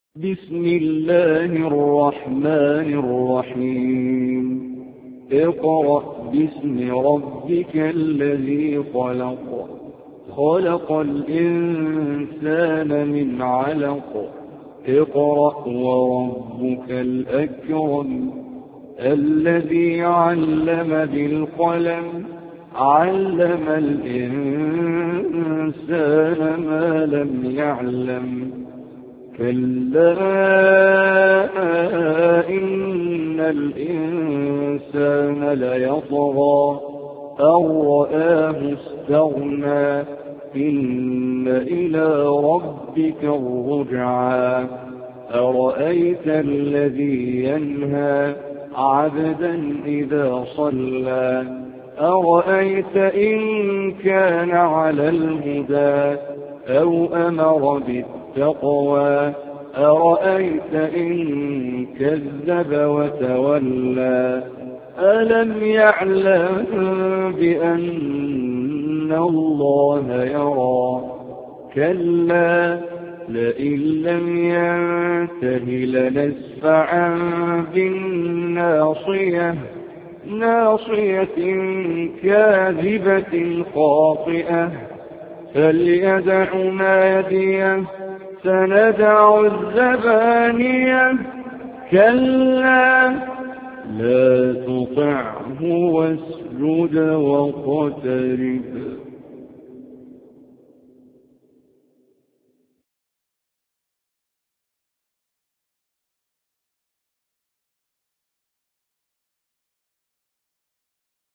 بسم الله الرحمن الرحيم اقرأ باسم ربك الذي خلق خلق الإنسان من علق اقرأ وربك الأكرم الذي علم بالقلم علم الإنسان ما لم يعلم كلا إن الإنسان ليطغى أن رآه استغنى إن إلى ربك الرجعى أرأيت الذي ينهى عبدا إذا صلى أرأيت إن كان على الهدى أو أمر بالتقوى أرأيت إن كذب وتولى ألم يعلم بأن الله يرى كلا لئن لم ينته لنسفعا بالناصية ناصية كاذبة خاطئة فليدع ناديه سندع الزبانية كلا لا تطعه واسجد واقترب